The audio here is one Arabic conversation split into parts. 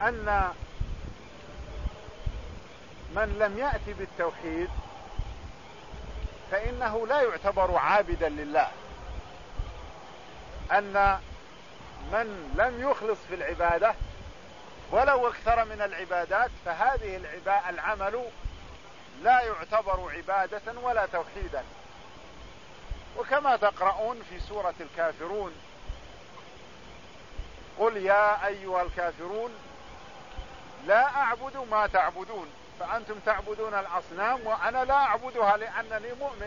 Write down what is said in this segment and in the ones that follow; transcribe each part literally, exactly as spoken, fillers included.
أن من لم يأتي بالتوحيد فإنه لا يعتبر عابدا لله، أن من لم يخلص في العبادة ولو اكثر من العبادات فهذه العمل لا يعتبر عبادة ولا توحيدا. وكما تقرؤون في سورة الكافرون: قل يا أيها الكافرون لا أعبد ما تعبدون فأنتم تعبدون الأصنام وأنا لا أعبدها لأنني مؤمن،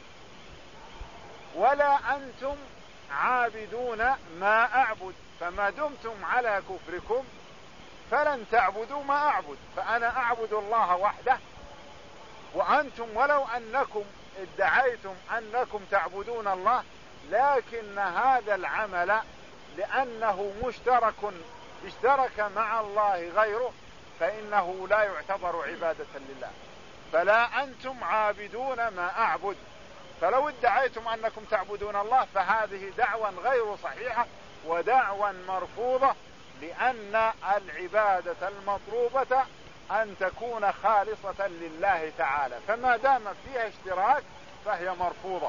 ولا أنتم عابدون ما أعبد فما دمتم على كفركم فلن تعبدوا ما أعبد فأنا أعبد الله وحده، وأنتم ولو أنكم ادعيتم أنكم تعبدون الله لكن هذا العمل لأنه مشترك اشترك مع الله غيره فإنه لا يعتبر عبادة لله. فلا أنتم عابدون ما أعبد، فلو ادعيتم أنكم تعبدون الله فهذه دعوى غير صحيحة ودعوى مرفوضة، لأن العبادة المطلوبة أن تكون خالصة لله تعالى، فما دام فيها اشتراك فهي مرفوضة.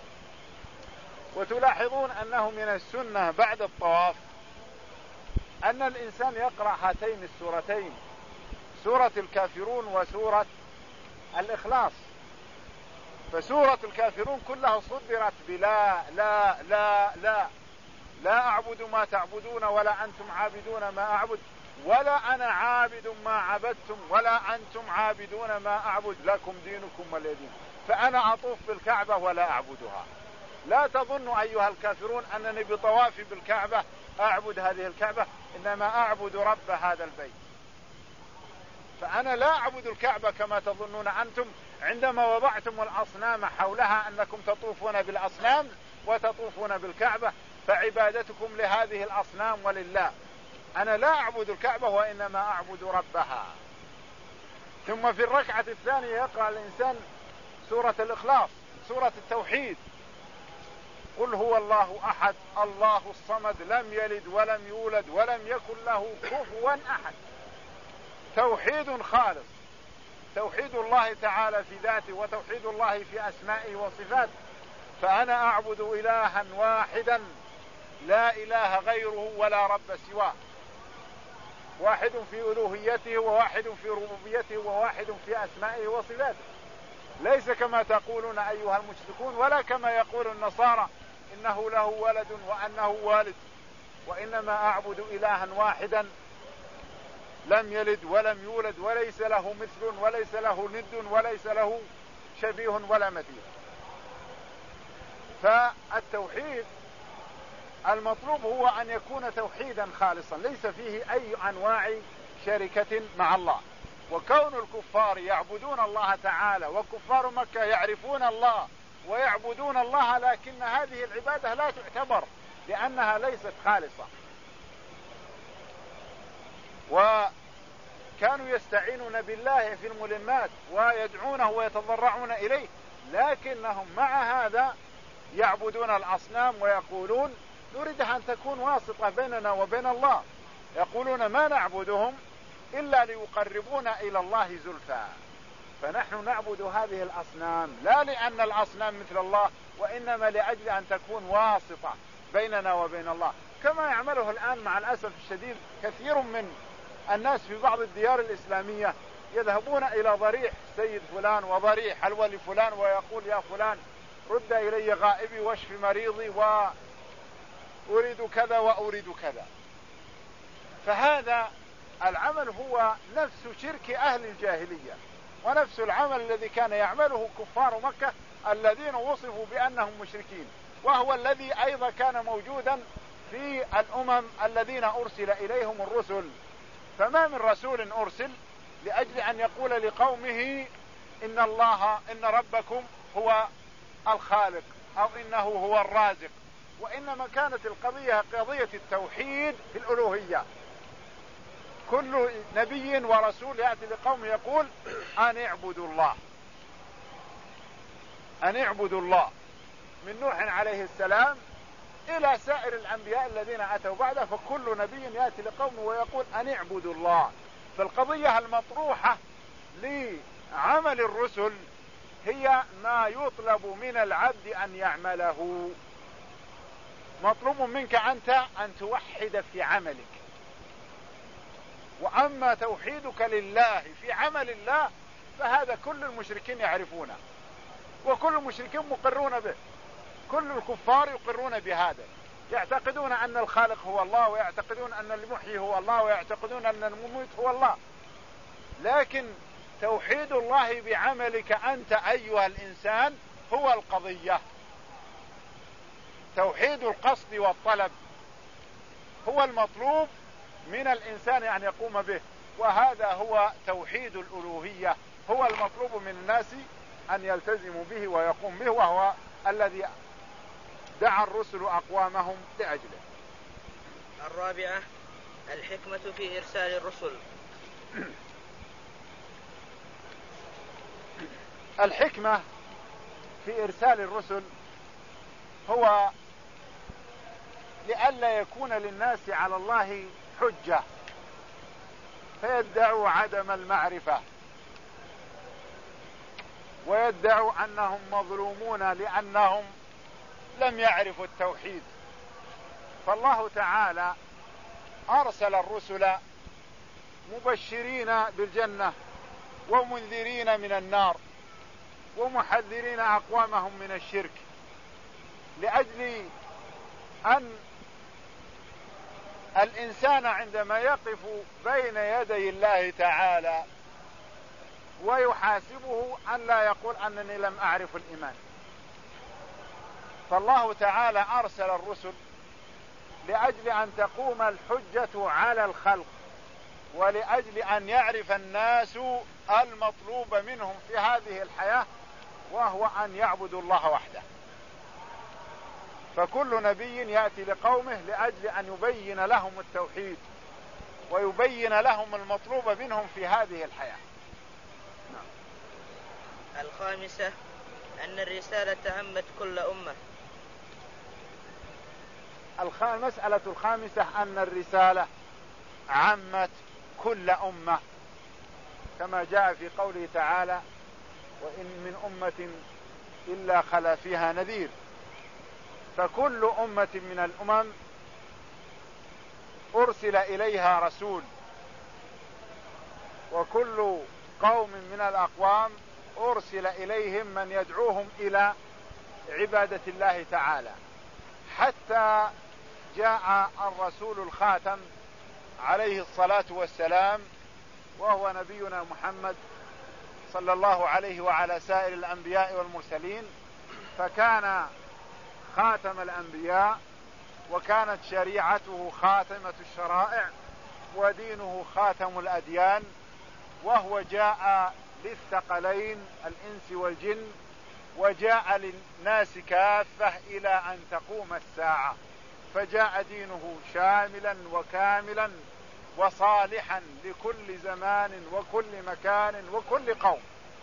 وتلاحظون أنه من السنة بعد الطواف أن الإنسان يقرأ هاتين السورتين، سورة الكافرون وسورة الإخلاص. فسورة الكافرون كلها صدرت بلا لا لا لا لا أعبد ما تعبدون ولا أنتم عابدون ما أعبد ولا أنا عابد ما عبدتم ولا أنتم عابدون ما أعبد لكم دينكم ولي دين. فأنا أطوف بالكعبة ولا أعبدها. لا تظن أيها الكافرون أنني بطوافي بالكعبة أعبد هذه الكعبة، إنما أعبد رب هذا البيت. فأنا لا أعبد الكعبة كما تظنون أنتم عندما وضعتم الأصنام حولها أنكم تطوفون بالأصنام وتطوفون بالكعبة، فعبادتكم لهذه الأصنام ولله. أنا لا أعبد الكعبة وإنما أعبد ربها. ثم في الركعة الثانية يقرأ الإنسان سورة الإخلاص، سورة التوحيد: قل هو الله أحد الله الصمد لم يلد ولم يولد ولم يكن له كفوا أحد. توحيد خالص، توحيد الله تعالى في ذاته وتوحيد الله في أسمائه وصفاته. فأنا أعبد إلها واحدا لا إله غيره ولا رب سواه، واحد في ألوهيته وواحد في ربوبيته وواحد في أسمائه وصفاته، ليس كما تقولون أيها المشركون ولا كما يقول النصارى إنه له ولد وأنه والد. وإنما أعبد إلها واحدا لم يلد ولم يولد وليس له مثل وليس له ند وليس له شبيه ولا مثيل. فالتوحيد المطلوب هو أن يكون توحيدا خالصا ليس فيه أي أنواع شركة مع الله. وكون الكفار يعبدون الله تعالى وكفار مكة يعرفون الله ويعبدون الله، لكن هذه العبادة لا تعتبر لأنها ليست خالصة. وكانوا يستعينون بالله في الملمات ويدعونه ويتضرعون إليه، لكنهم مع هذا يعبدون الأصنام ويقولون نريد أن تكون واسطة بيننا وبين الله. يقولون ما نعبدهم إلا ليقربونا إلى الله زلفى. فنحن نعبد هذه الأصنام لا لأن الأصنام مثل الله، وإنما لأجل أن تكون واسطة بيننا وبين الله، كما يعمله الآن مع الأسف الشديد كثير من الناس في بعض الديار الإسلامية. يذهبون إلى ضريح سيد فلان وضريح حلوى لفلان ويقول يا فلان رد إلي غائبي واشف مريضي وأريد كذا وأريد كذا. فهذا العمل هو نفس شرك أهل الجاهلية ونفس العمل الذي كان يعمله كفار مكة الذين وصفوا بأنهم مشركين، وهو الذي أيضا كان موجودا في الأمم الذين أرسل إليهم الرسل. فما من رسول أرسل لأجل أن يقول لقومه إن الله إن ربكم هو الخالق أو إنه هو الرازق، وإنما كانت القضية قضية التوحيد في الألوهية. كل نبي ورسول يأتي لقوم يقول أن اعبدوا الله أن اعبدوا الله. من نوح عليه السلام إلى سائر الأنبياء الذين أتوا بعده، فكل نبي يأتي لقومه ويقول أن اعبدوا الله. فالقضية المطروحة لعمل الرسل هي ما يطلب من العبد أن يعمله. مطلوب منك أنت أن توحد في عملك، وأما توحيدك لله في عمل الله فهذا كل المشركين يعرفونه، وكل المشركين مقرون به. كل الكفار يقرون بهذا، يعتقدون أن الخالق هو الله، ويعتقدون أن المحيي هو الله، ويعتقدون أن المميت هو الله. لكن توحيد الله بعملك أنت أيها الإنسان هو القضية. توحيد القصد والطلب هو المطلوب من الإنسان أن يقوم به، وهذا هو توحيد الألوهية، هو المطلوب من الناس أن يلتزموا به ويقوم به، وهو الذي دعا الرسل أقوامهم لأجله. الرابعة الحكمة في إرسال الرسل. الحكمة في إرسال الرسل هو لئلا يكون للناس على الله حجة فيدعوا عدم المعرفة، ويدعوا أنهم مظلومون لأنهم لم يعرفوا التوحيد. فالله تعالى أرسل الرسل مبشرين بالجنة ومنذرين من النار ومحذرين أقوامهم من الشرك، لأجل أن الإنسان عندما يقف بين يدي الله تعالى ويحاسبه أن لا يقول أنني لم أعرف الإيمان. فالله تعالى أرسل الرسل لأجل أن تقوم الحجة على الخلق، ولأجل أن يعرف الناس المطلوب منهم في هذه الحياة، وهو أن يعبدوا الله وحده. فكل نبي يأتي لقومه لأجل أن يبين لهم التوحيد ويبين لهم المطلوب منهم في هذه الحياة. الخامسة أن الرسالة عمت كل أمة. المسألة الخامسة أن الرسالة عمت كل أمة، كما جاء في قوله تعالى: وإن من أمة إلا خلا فيها نذير. فكل أمة من الأمم أرسل إليها رسول، وكل قوم من الأقوام أرسل إليهم من يدعوهم إلى عبادة الله تعالى، حتى جاء الرسول الخاتم عليه الصلاة والسلام، وهو نبينا محمد صلى الله عليه وعلى سائر الأنبياء والمرسلين. فكان خاتم الأنبياء، وكانت شريعته خاتمة الشرائع، ودينه خاتم الأديان، وهو جاء للثقلين الإنس والجن، وجاء للناس كافة إلى أن تقوم الساعة. فجاء دينه شاملا وكاملا وصالحا لكل زمان وكل مكان وكل قوم.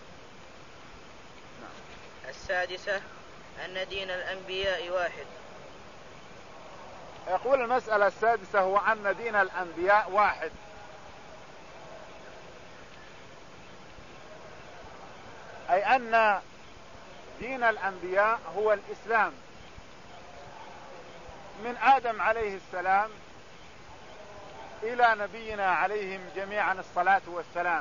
السادسة أن دين الأنبياء واحد. يقول المسألة السادسة هو أن دين الأنبياء واحد، أي أن دين الأنبياء هو الإسلام من آدم عليه السلام إلى نبينا عليهم جميعا الصلاة والسلام،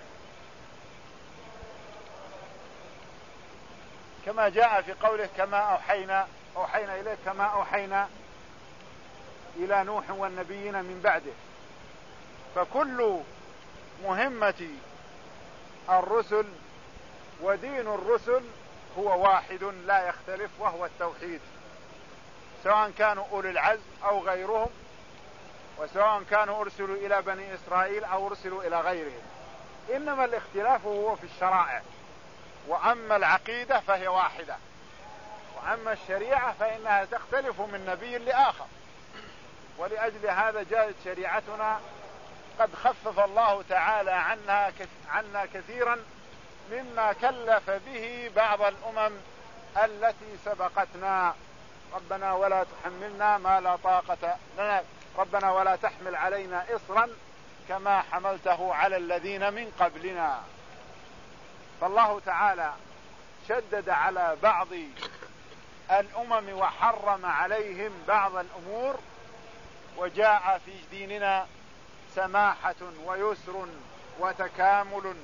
كما جاء في قوله: كما أوحينا أوحينا إليك كما أوحينا إلى نوح والنبيين من بعده. فكل مهمة الرسل ودين الرسل هو واحد لا يختلف، وهو التوحيد، سواء كانوا أولي العزم أو غيرهم، وسواء كانوا أرسلوا إلى بني إسرائيل أو أرسلوا إلى غيرهم. إنما الاختلاف هو في الشرائع، وأما العقيدة فهي واحدة، وأما الشريعة فإنها تختلف من نبي لآخر. ولأجل هذا جاءت شريعتنا قد خفف الله تعالى عنا عنا كثيرا مما كلف به بعض الأمم التي سبقتنا، ربنا ولا تحملنا ما لا طاقة لنا، ربنا ولا تحمل علينا إصرا كما حملته على الذين من قبلنا. فالله تعالى شدد على بعض الأمم وحرم عليهم بعض الأمور، وجاء في ديننا سماحة ويسر وتكامل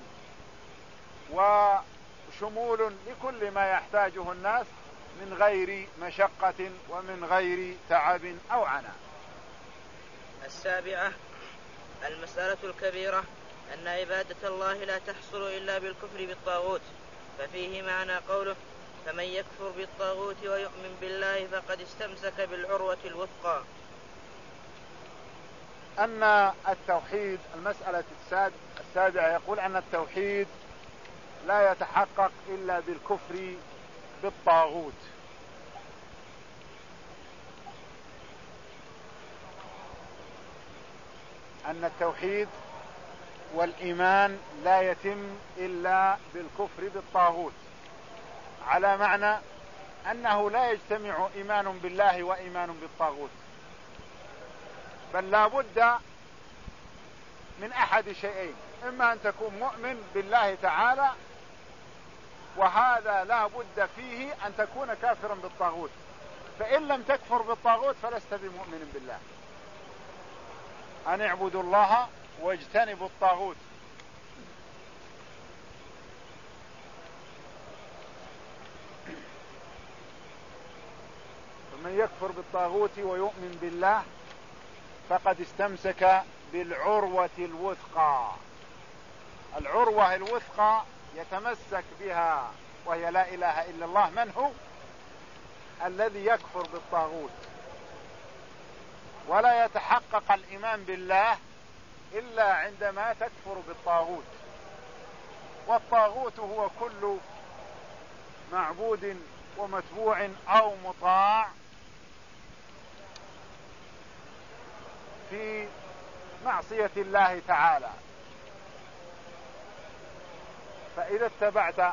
وشمول لكل ما يحتاجه الناس من غير مشقة ومن غير تعب أو عناء. السابعة المسألة الكبيرة أن عبادة الله لا تحصل إلا بالكفر بالطاغوت، ففيه معنى قوله فمن يكفر بالطاغوت ويؤمن بالله فقد استمسك بالعروة الوثقى. أن التوحيد، المسألة السابعة، يقول أن التوحيد لا يتحقق إلا بالكفر بالطاغوت. أن التوحيد والإيمان لا يتم إلا بالكفر بالطاغوت، على معنى أنه لا يجتمع إيمان بالله وإيمان بالطاغوت، بل لا بد من أحد شيئين: إما أن تكون مؤمن بالله تعالى، وهذا لا بد فيه أن تكون كافرا بالطاغوت، فإن لم تكفر بالطاغوت فلست بمؤمن بالله. أن اعبدوا الله واجتنبوا الطاغوت. فمن يكفر بالطاغوت ويؤمن بالله فقد استمسك بالعروة الوثقى. العروة الوثقى يتمسك بها وهي لا إله إلا الله. من هو؟ الذي يكفر بالطاغوت. ولا يتحقق الإيمان بالله إلا عندما تكفر بالطاغوت. والطاغوت هو كل معبود ومتبوع أو مطاع في معصية الله تعالى. فإذا اتبعت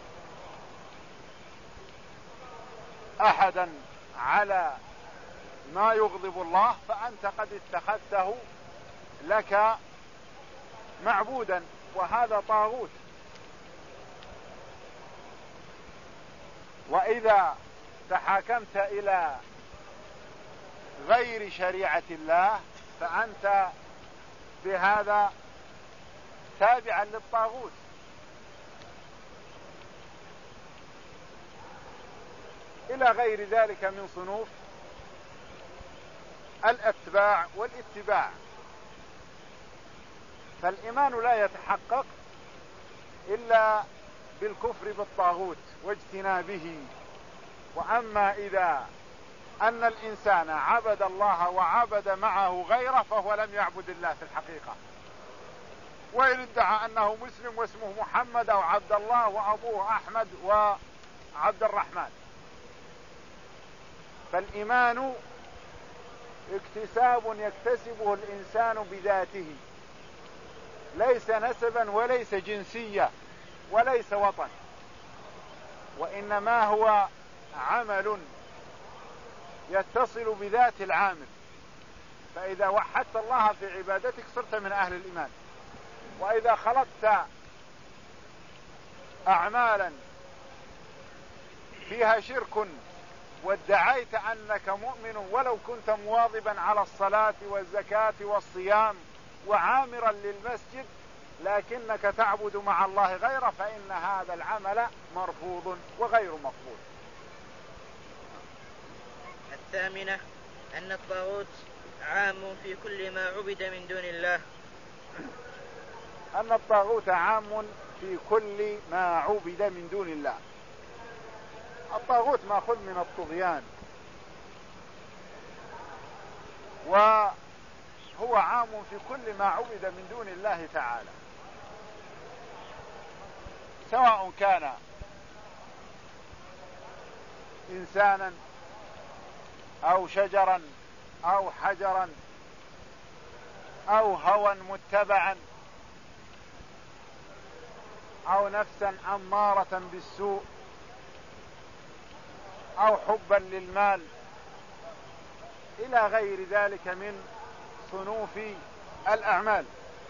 أحدا على ما يغضب الله فأنت قد اتخذته لك معبودا، وهذا طاغوت. وإذا تحاكمت إلى غير شريعة الله فأنت بهذا تابعا للطاغوت. إلى غير ذلك من صنوف الاتباع والاتباع. فالإيمان لا يتحقق إلا بالكفر بالطاغوت واجتنابه. وأما إذا أن الإنسان عبد الله وعبد معه غيره فهو لم يعبد الله في الحقيقة، وإن ادعى أنه مسلم واسمه محمد أو عبد الله وأبوه أحمد وعبد الرحمن. فالإيمان اكتساب يكتسبه الإنسان بذاته، ليس نسبا وليس جنسية وليس وطن، وإنما هو عمل يتصل بذات العامل. فإذا وحدت الله في عبادتك صرت من أهل الإيمان. وإذا خلطت أعمالا فيها شرك وادعيت أنك مؤمن ولو كنت مواظبا على الصلاة والزكاة والصيام وعامرا للمسجد لكنك تعبد مع الله غيره فإن هذا العمل مرفوض وغير مقبول. الثامنة أن الطاغوت عام في كل ما عبد من دون الله. أن الطاغوت عام في كل ما عبد من دون الله. الطاغوت مأخوذ من الطغيان، وهو عام في كل ما عبد من دون الله تعالى، سواء كان إنسانا أو شجرا أو حجرا أو هوى متبعا أو نفسا أمارة بالسوء أو حبا للمال إلى غير ذلك من صنوف الأعمال.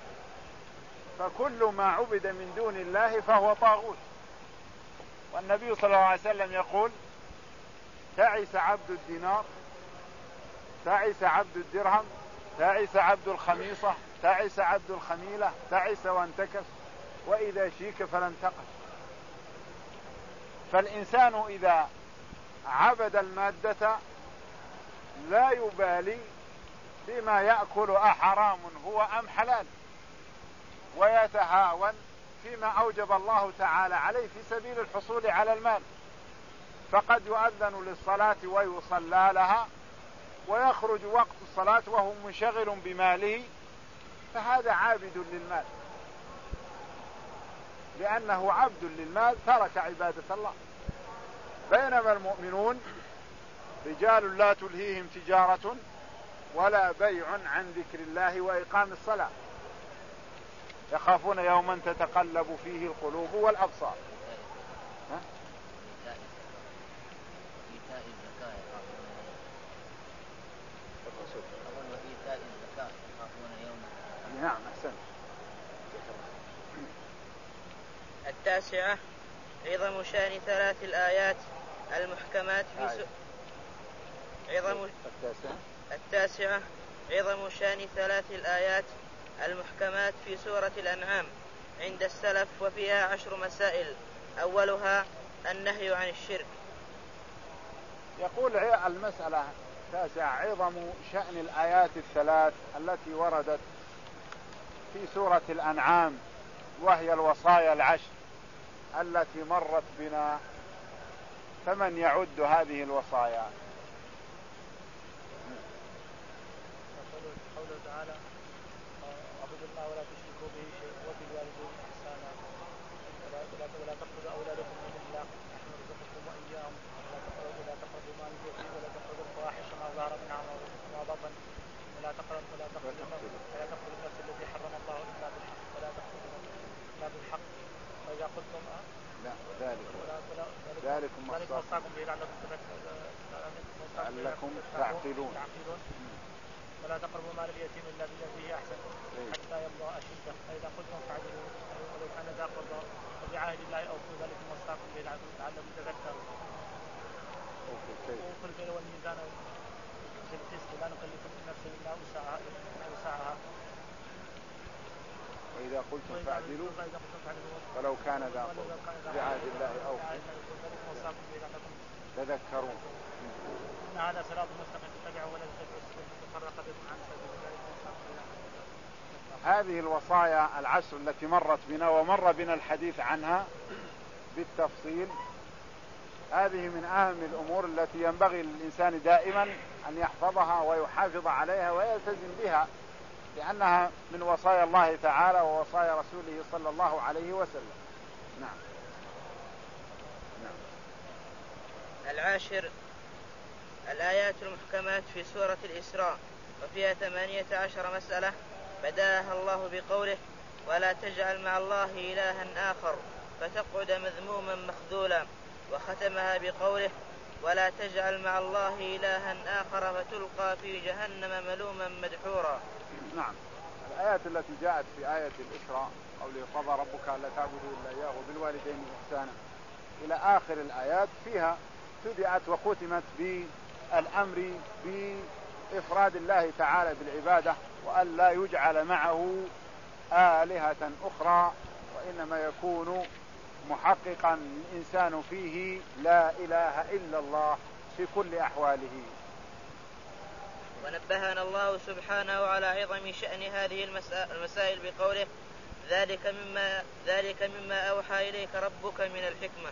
فكل ما عبد من دون الله فهو طاغوت. والنبي صلى الله عليه وسلم يقول: تعس عبد الدينار، تعس عبد الدرهم، تعس عبد الخميصة، تعس عبد الخميلة، تعس وانتكس، وإذا شيك فلن تقل. فالإنسان إذا عبد المادة لا يبالي بما يأكل أحرام هو أم حلال، ويتهاون فيما أوجب الله تعالى عليه في سبيل الحصول على المال. فقد يؤذن للصلاة ويصلى لها ويخرج وقت الصلاة وهو منشغل بماله، فهذا عابد للمال، لأنه عبد للمال ترك عبادة الله. بينما المؤمنون رجال لا تلهيهم تجارة ولا بيع عن ذكر الله وإقام الصلاة، يخافون يوما تتقلب فيه القلوب والأبصار. ها؟ إيتاء الزكاة الرسول أول وإيتاء الزكاة يخافون يوما. نعم أحسن. التاسعة عظم شأن ثلاث الآيات المحكمات في سورة عظم التاسعة التاسعة عظم شأن ثلاث الآيات المحكمات في سورة الأنعام عند السلف، وفيها عشر مسائل. أولها النهي عن الشرك. يقول المسألة التاسعة عظم شأن الآيات الثلاث التي وردت في سورة الأنعام، وهي الوصايا العشر التي مرت بنا. فمن يعد هذه الوصايا؟ قوله تعالى: اعبدوا الله ولا تشركوا به شيئا وبالوالدين احسانا ولا تقتلوا اولادكم من املاق نحن نرزقكم واياهم ولا تقربوا مال اليتيم ولا تقربوا الفواحش ما ظهر منها وما بطن ولا تقربوا ولا تقتلوا النفس التي حرم الله الا بالحق ولا تقتلوا الا بالحق واذا قلتم لا ذلك ذلكم وصاكم به لعلكم تعقلون. ولا تقربوا مال اليتيم الا بالتي هي احسن حتى يبلغ اشده فاذا قلتم فاعدلوا ولو كان ذا قربى وبعهد الله اوفوا ذلكم وصاكم به لعلكم تذكرون. وفي الكيل والميزان بالقسط لا نكلف نفسا الا وسعها وإذا قلتم فاعدلوا ولو كان ذا قربى بعهد الله أوفوا تذكرون. إن هذا صراط مستقيم فاتبعوه ولا تتبعوا السبل فتفرق بكم عن سبيل الله. هذه الوصايا العشر التي مرت بنا ومر بنا الحديث عنها بالتفصيل، هذه من أهم الأمور التي ينبغي للإنسان دائما أن يحفظها ويحافظ عليها ويلتزم بها، لأنها من وصايا الله تعالى ووصايا رسوله صلى الله عليه وسلم. نعم. نعم. العاشر الآيات المحكمات في سورة الإسراء، وفيها ثمانية عشر مسألة بداها الله بقوله: ولا تجعل مع الله إلها آخر فتقعد مذموما مخذولا، وختمها بقوله: ولا تجعل مع الله إلها آخر فتلقى في جهنم ملوما مدحورا. نعم. الآيات التي جاءت في آية الإسراء قوله: قضى ربك ألا تعبدوا إلا إياه وبالوالدين إحسانا إلى آخر الآيات، فيها بدأت وختمت بالأمر بإفراد الله تعالى بالعبادة، وأن لا يجعل معه آلهة أخرى، وإنما يكون محققا الإنسان فيه لا إله إلا الله في كل أحواله. ونبهنا الله سبحانه على عظم شأن هذه المسائل بقوله: ذلك مما, ذلك مما أوحى إليك ربك من الحكمة.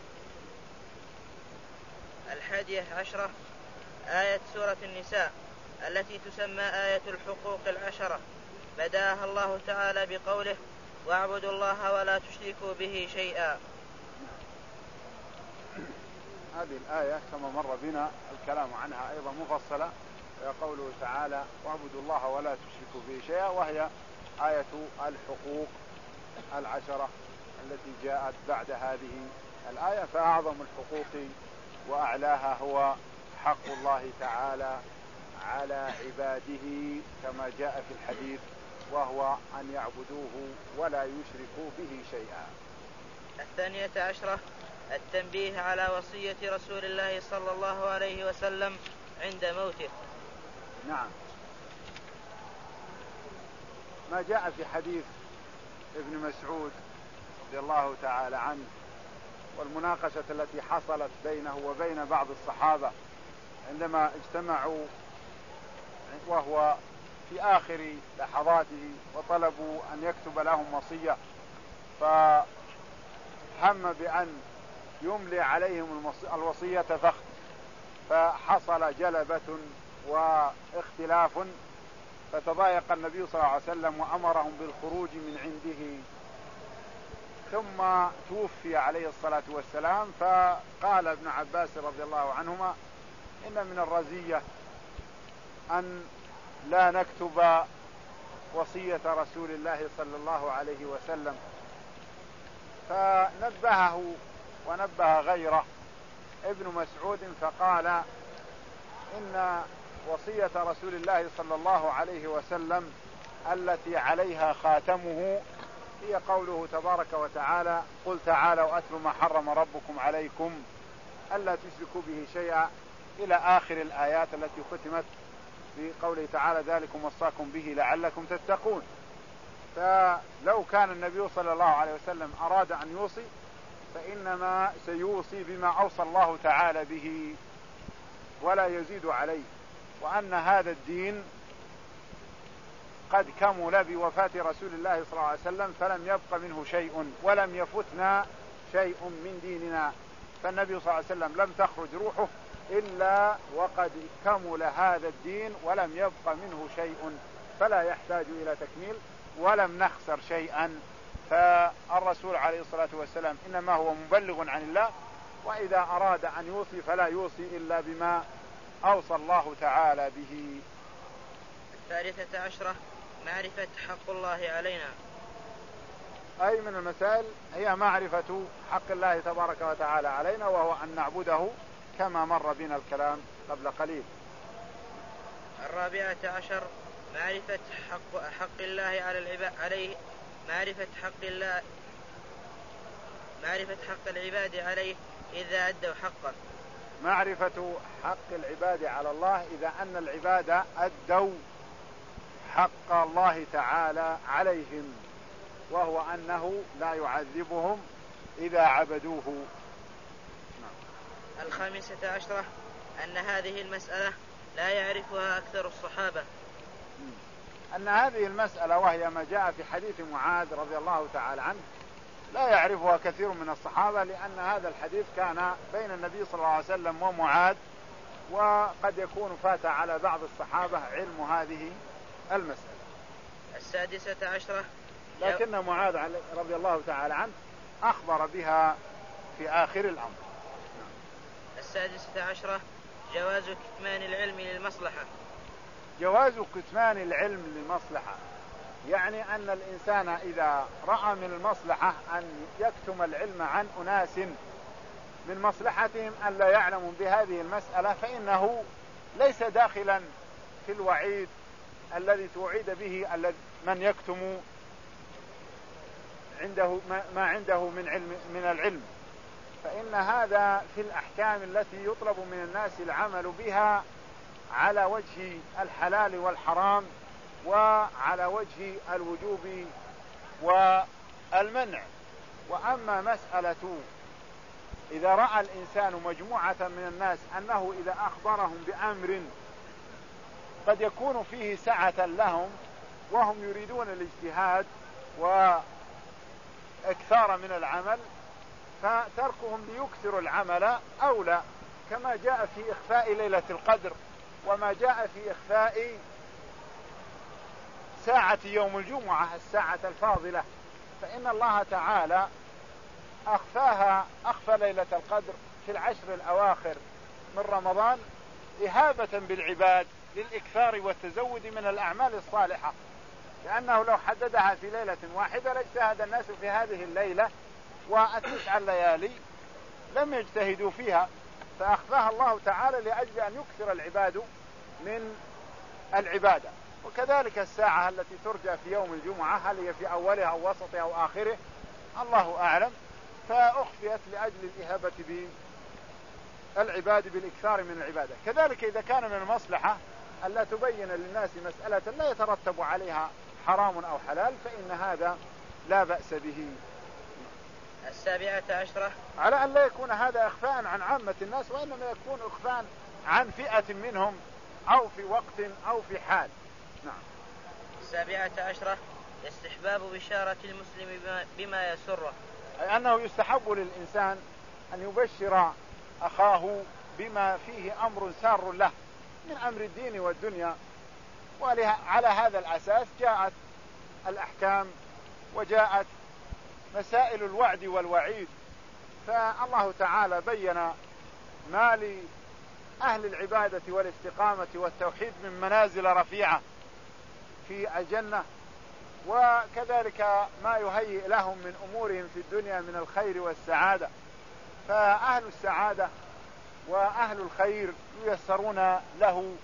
الحادية عشرة آية سورة النساء التي تسمى آية الحقوق العشرة، بداها الله تعالى بقوله: واعبدوا الله ولا تشركوا به شيئا. هذه الآية كما مر بنا الكلام عنها أيضا مفصلة، وقوله تعالى: واعبدوا الله ولا تشركوا به شيئا، وهي آية الحقوق العشرة التي جاءت بعد هذه الآية. فأعظم الحقوق وأعلاها هو حق الله تعالى على عباده كما جاء في الحديث، وهو أن يعبدوه ولا يشركوا به شيئا. الثانية عشرة التنبيه على وصية رسول الله صلى الله عليه وسلم عند موته. نعم، ما جاء في حديث ابن مسعود رضي الله تعالى عنه والمناقشة التي حصلت بينه وبين بعض الصحابة عندما اجتمعوا وهو في آخر لحظاته وطلبوا أن يكتب لهم وصية، فهم بأن يملي عليهم الوصية فحصل جلبة واختلاف، فتضايق النبي صلى الله عليه وسلم وأمرهم بالخروج من عنده، ثم توفي عليه الصلاة والسلام. فقال ابن عباس رضي الله عنهما إن من الرزية أن لا نكتب وصية رسول الله صلى الله عليه وسلم، فنبهه ونبه غيره ابن مسعود فقال إن وصية رسول الله صلى الله عليه وسلم التي عليها خاتمه هي قوله تبارك وتعالى قل تعالوا أتل ما حرم ربكم عليكم ألا تشركوا به شيئا إلى آخر الآيات التي ختمت بقوله تعالى ذلكم وصاكم به لعلكم تتقون. فلو كان النبي صلى الله عليه وسلم أراد أن يوصي فإنما سيوصي بما أوصى الله تعالى به ولا يزيد عليه، وأن هذا الدين قد كمل بوفاة رسول الله صلى الله عليه وسلم فلم يبق منه شيء ولم يفتنا شيء من ديننا، فالنبي صلى الله عليه وسلم لم تخرج روحه إلا وقد كمل هذا الدين ولم يبق منه شيء، فلا يحتاج إلى تكميل ولم نخسر شيئا. فالرسول عليه الصلاة والسلام إنما هو مبلغ عن الله، وإذا أراد أن يوصي فلا يوصي إلا بما أوصى الله تعالى به. الثالثة عشرة معرفة حق الله علينا. أي من المسائل هي معرفة حق الله تبارك وتعالى علينا، وهو أن نعبده كما مر بنا الكلام قبل قليل. الرابعة عشر معرفة حق, حق الله على العباد عليه معرفة حق الله معرفة حق العباد عليه إذا أدوا حقه. معرفة حق العباد على الله إذا أن العباد أدوا حق الله تعالى عليهم، وهو أنه لا يعذبهم إذا عبدوه. الخامسة عشرة أن هذه المسألة لا يعرفها أكثر الصحابة. أن هذه المسألة وهي ما جاء في حديث معاذ رضي الله تعالى عنه لا يعرفها كثير من الصحابة، لأن هذا الحديث كان بين النبي صلى الله عليه وسلم ومعاذ، وقد يكون فات على بعض الصحابة علم هذه المسألة. السادسة عشرة لكن معاذ رضي الله تعالى عنه أخبر بها في آخر الأمر. السادسة عشرة جواز كتمان العلم للمصلحة. جواز كتمان العلم للمصلحة يعني أن الإنسان إذا رأى من المصلحة أن يكتم العلم عن أناس من مصلحتهم أن لا يعلموا بهذه المسألة فإنه ليس داخلا في الوعيد الذي توعد به من يكتم عنده ما عنده من علم من العلم، فإن هذا في الأحكام التي يطلب من الناس العمل بها على وجه الحلال والحرام وعلى وجه الوجوب والمنع. وأما مسألة إذا رأى الإنسان مجموعة من الناس أنه إذا أخبرهم بأمر قد يكون فيه سعة لهم وهم يريدون الاجتهاد وإكثار من العمل، فتركهم ليكثروا العمل أولى، كما جاء في إخفاء ليلة القدر وما جاء في إخفاء ساعة يوم الجمعة الساعة الفاضلة، فإن الله تعالى أخفاها أخفى ليلة القدر في العشر الأواخر من رمضان إهابة بالعباد للإكثار والتزود من الأعمال الصالحة، لأنه لو حددها في ليلة واحدة لاجتهد الناس في هذه الليلة والتسع الليالي لم يجتهدوا فيها، فأخفاها الله تعالى لأجل أن يكثر العباد من العبادة. وكذلك الساعة التي ترجى في يوم الجمعة، هل هي في أولها أو وسطها أو آخره الله أعلم، فأخفيت لأجل الإهابة بالعباد بالإكثار من العبادة. كذلك إذا كان من المصلحة ألا تبين للناس مسألة لا يترتب عليها حرام أو حلال فإن هذا لا بأس به. السابعة عشرة على أن لا يكون هذا إخفاء عن عامة الناس، وإنما يكون إخفاء عن فئة منهم أو في وقت أو في حال. نعم. السابعة عشرة استحباب بشارة المسلم بما يسره، أي أنه يستحب للإنسان أن يبشر أخاه بما فيه أمر سار له من أمر الدين والدنيا. وعلى هذا الأساس جاءت الأحكام وجاءت مسائل الوعد والوعيد. فالله تعالى بين ما لأهل العبادة والاستقامة والتوحيد من منازل رفيعة في الجنة، وكذلك ما يهيئ لهم من أمورهم في الدنيا من الخير والسعادة. فأهل السعادة وأهل الخير ييسرون له.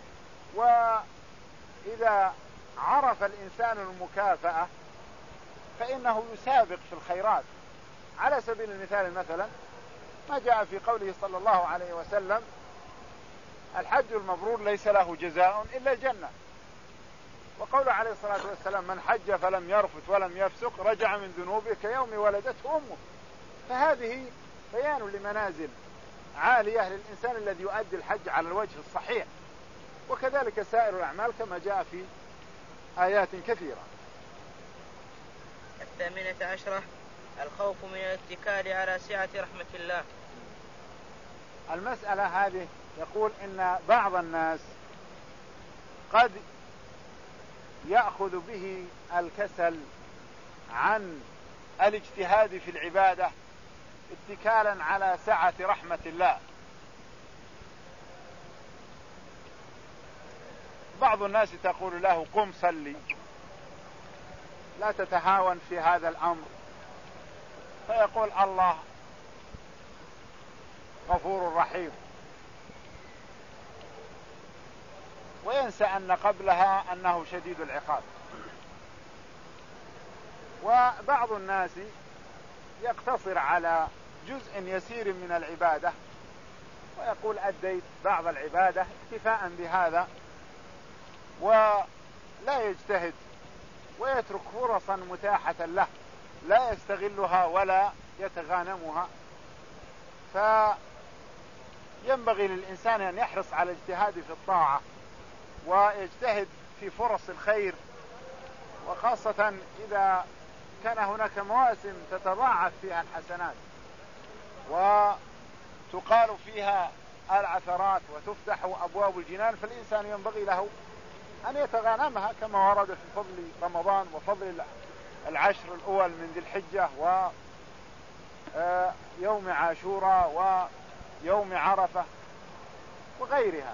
وإذا عرف الإنسان المكافأة فإنه يسابق في الخيرات. على سبيل المثال مثلا ما جاء في قوله صلى الله عليه وسلم: الحج المبرور ليس له جزاء إلا الجنة. وقوله عليه الصلاة والسلام: من حج فلم يرفث ولم يفسق رجع من ذنوبه كيوم ولدته أمه. فهذه بيان لمنازل عالية للإنسان الذي يؤدي الحج على الوجه الصحيح. وكذلك سائر الأعمال كما جاء في آيات كثيرة. الثامنة عشرة الخوف من الاتكال على سعة رحمة الله. المسألة هذه يقول إن بعض الناس قد يأخذ به الكسل عن الاجتهاد في العبادة اتكالا على سعة رحمة الله. بعض الناس تقول له: قم صلي، لا تتهاون في هذا الأمر. فيقول: الله غفور رحيم، وينسى أن قبلها أنه شديد العقاب. وبعض الناس يقتصر على جزء يسير من العبادة ويقول: أديت بعض العبادة اكتفاء بهذا، ولا يجتهد ويترك فرصا متاحة له لا يستغلها ولا يتغانمها. فينبغي للإنسان أن يحرص على الاجتهاد في الطاعة ويجتهد في فرص الخير، وخاصة إذا كان هناك مواسم تتضاعف فيها الحسنات وتقال فيها العثرات وتفتح أبواب الجنان، فالإنسان ينبغي له أن يتغانمها كما ورد في فضل رمضان وفضل العشر الأول من ذي الحجة ويوم عاشوراء ويوم عرفة وغيرها.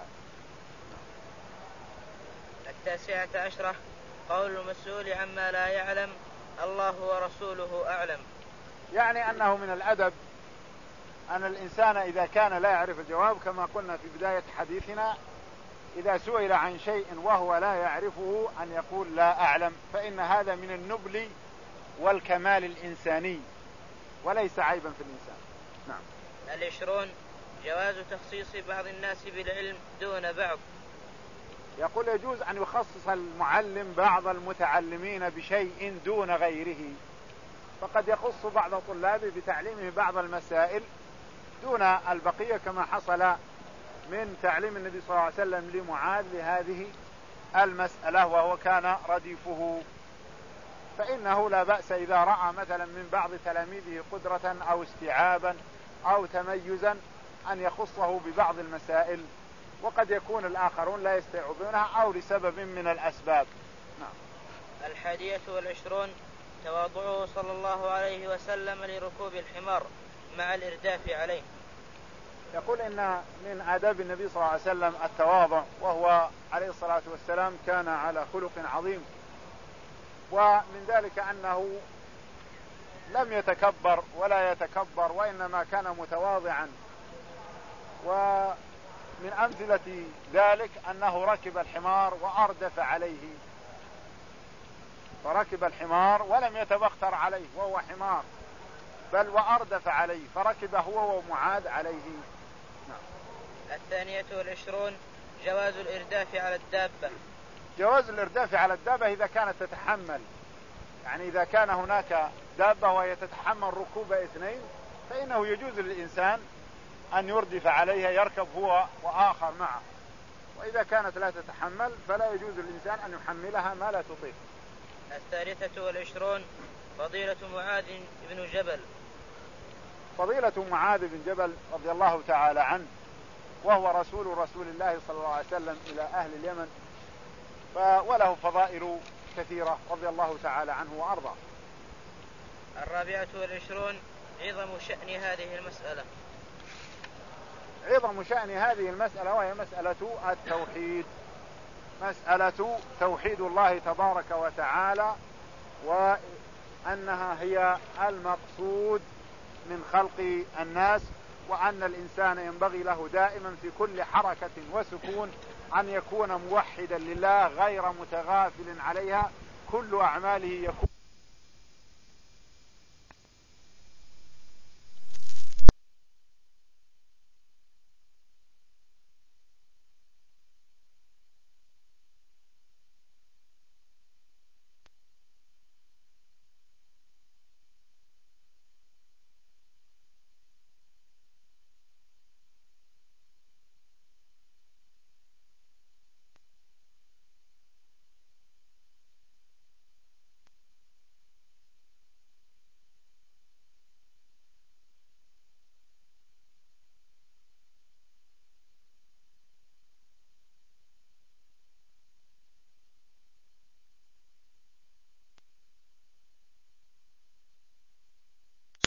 التاسعة عشرة قول المسؤول عما لا يعلم: الله ورسوله أعلم. يعني أنه من الأدب أن الإنسان إذا كان لا يعرف الجواب، كما قلنا في بداية حديثنا، إذا سئل عن شيء وهو لا يعرفه أن يقول لا أعلم، فإن هذا من النبل والكمال الإنساني وليس عيبا في الإنسان. نعم. العشرون جواز تخصيص بعض الناس بالعلم دون بعض. يقول يجوز أن يخصص المعلم بعض المتعلمين بشيء دون غيره، فقد يخص بعض طلابه بتعليمه بعض المسائل دون البقية، كما حصل من تعليم النبي صلى الله عليه وسلم لمعاذ لهذه المسألة وهو كان رديفه. فإنه لا بأس إذا رأى مثلا من بعض تلاميذه قدرة أو استيعابا أو تميزا أن يخصه ببعض المسائل، وقد يكون الآخرون لا يستيعبونها أو لسبب من الأسباب. نعم. الحادية والعشرون تواضعه صلى الله عليه وسلم لركوب الحمار مع الإرداف عليه. يقول إن من آداب النبي صلى الله عليه وسلم التواضع، وهو عليه الصلاة والسلام كان على خلق عظيم. ومن ذلك أنه لم يتكبر ولا يتكبر، وإنما كان متواضعا من أمثلة ذلك أنه ركب الحمار وأردف عليه، فركب الحمار ولم يتبختر عليه وهو حمار، بل وأردف عليه فركب هو ومعاذ عليه. نعم. الثانية والعشرون جواز الإرداف على الدابة. جواز الإرداف على الدابة إذا كانت تتحمل، يعني إذا كان هناك دابة وهي تتحمل ركوب اثنين فإنه يجوز للإنسان أن يردف عليها يركب هو وآخر معه، وإذا كانت لا تتحمل فلا يجوز للإنسان أن يحملها ما لا تطيق. الثالثة والعشرون فضيلة معاذ بن جبل. فضيلة معاذ بن جبل رضي الله تعالى عنه، وهو رسول رسول الله صلى الله عليه وسلم إلى أهل اليمن، وله فضائل كثيرة رضي الله تعالى عنه وأرضاه. الرابعة والعشرون عظم شأن هذه المسألة. عظم شأن هذه المسألة وهي مسألة التوحيد، مسألة توحيد الله تبارك وتعالى، وأنها هي المقصود من خلق الناس، وأن الإنسان ينبغي له دائما في كل حركة وسكون أن يكون موحدا لله غير متغافل عليها، كل أعماله يكون